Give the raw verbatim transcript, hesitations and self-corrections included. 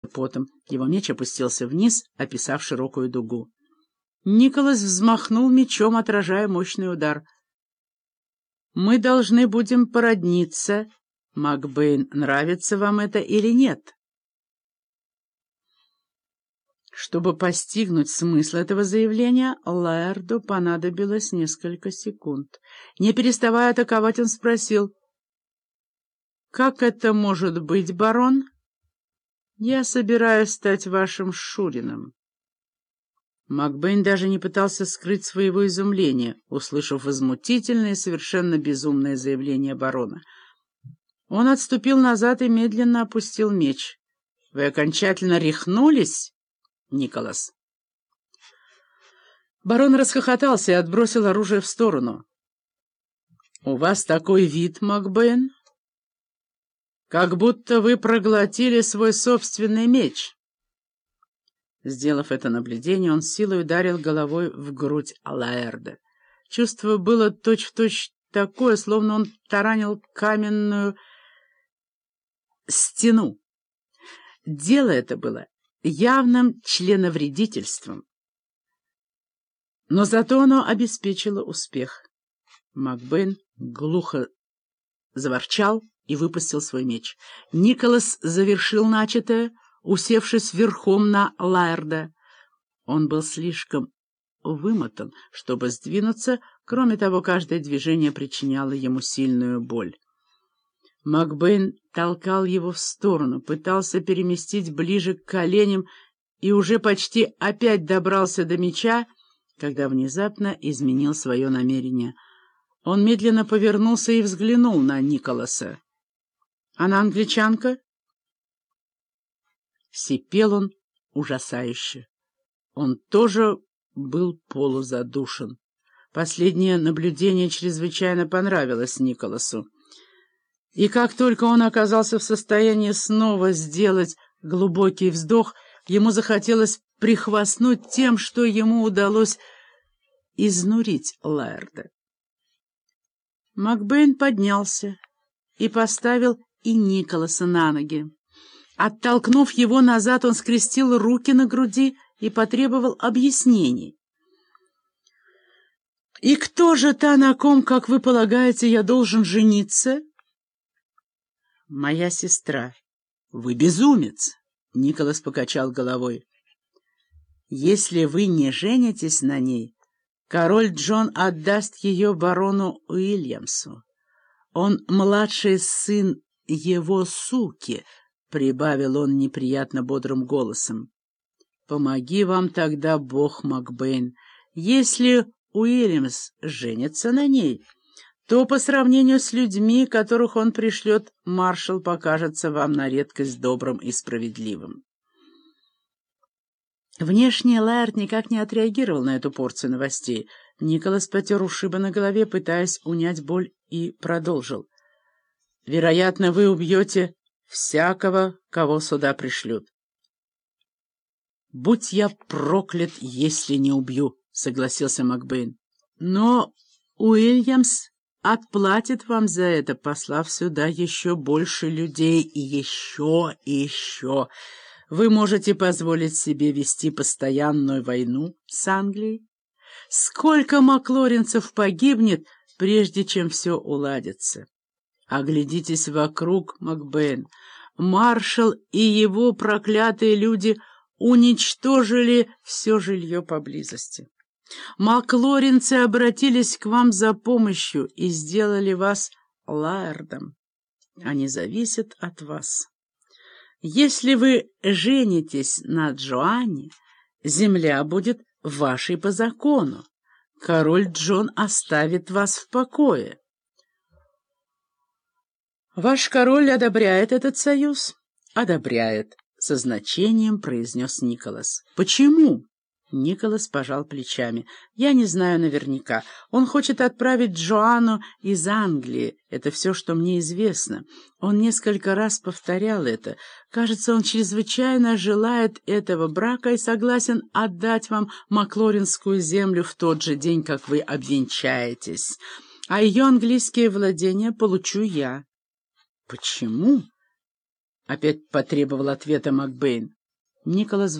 потом. Его меч опустился вниз, описав широкую дугу. Николас взмахнул мечом, отражая мощный удар. «Мы должны будем породниться. Макбейн, нравится вам это или нет?» Чтобы постигнуть смысл этого заявления, Лаэрду понадобилось несколько секунд. Не переставая атаковать, он спросил: «Как это может быть, барон? Я собираюсь стать вашим шурином». Макбейн даже не пытался скрыть своего изумления, услышав возмутительное и совершенно безумное заявление барона. Он отступил назад и медленно опустил меч. «Вы окончательно рехнулись, Николас?» Барон расхохотался и отбросил оружие в сторону. «У вас такой вид, Макбейн, как будто вы проглотили свой собственный меч». Сделав это наблюдение, он с силой ударил головой в грудь Лаэрда. Чувство было точь-в-точь такое, словно он таранил каменную стену. Дело это было явным членовредительством, но зато оно обеспечило успех. Макбейн глухо заворчал и выпустил свой меч. Николас завершил начатое, усевшись верхом на Лаэрда. Он был слишком вымотан, чтобы сдвинуться, кроме того, каждое движение причиняло ему сильную боль. Макбейн толкал его в сторону, пытался переместить ближе к коленям и уже почти опять добрался до меча, когда внезапно изменил свое намерение. Он медленно повернулся и взглянул на Николаса. «Она англичанка?» Сипел он ужасающе. Он тоже был полузадушен. Последнее наблюдение чрезвычайно понравилось Николасу. И как только он оказался в состоянии снова сделать глубокий вздох, ему захотелось прихвастнуть тем, что ему удалось изнурить Лаэрда. Макбейн поднялся и поставил и Николаса на ноги. Оттолкнув его назад, он скрестил руки на груди и потребовал объяснений. «И кто же та, на ком, как вы полагаете, я должен жениться?» «Моя сестра». «Вы безумец!» — Николас покачал головой. «Если вы не женитесь на ней, король Джон отдаст ее барону Уильямсу. Он младший сын его суки», — прибавил он неприятно бодрым голосом. «Помоги вам тогда Бог, Макбейн. Если Уильямс женится на ней, то по сравнению с людьми, которых он пришлет, маршал покажется вам на редкость добрым и справедливым». Внешне Лаэрд никак не отреагировал на эту порцию новостей. Николас потер ушибы на голове, пытаясь унять боль, и продолжил. «Вероятно, вы убьете всякого, кого сюда пришлют». «Будь я проклят, если не убью», — согласился Макбейн. «Но Уильямс отплатит вам за это, послав сюда еще больше людей, и еще, и еще. Вы можете позволить себе вести постоянную войну с Англией? Сколько маклоринцев погибнет, прежде чем все уладится? Оглядитесь вокруг, Макбейн. Маршал и его проклятые люди уничтожили все жилье поблизости. Маклоринцы обратились к вам за помощью и сделали вас Лаэрдом. Они зависят от вас. Если вы женитесь на Джоанне, земля будет вашей по закону. Король Джон оставит вас в покое. Ваш король одобряет этот союз? Одобряет, со значением произнес Николас. Почему? Николас пожал плечами. «Я не знаю наверняка. Он хочет отправить Джоанну из Англии. Это все, что мне известно. Он несколько раз повторял это. Кажется, он чрезвычайно желает этого брака и согласен отдать вам маклоринскую землю в тот же день, как вы обвенчаетесь. А ее английские владения получу я». «Почему?» — опять потребовал ответа Макбейн. Николас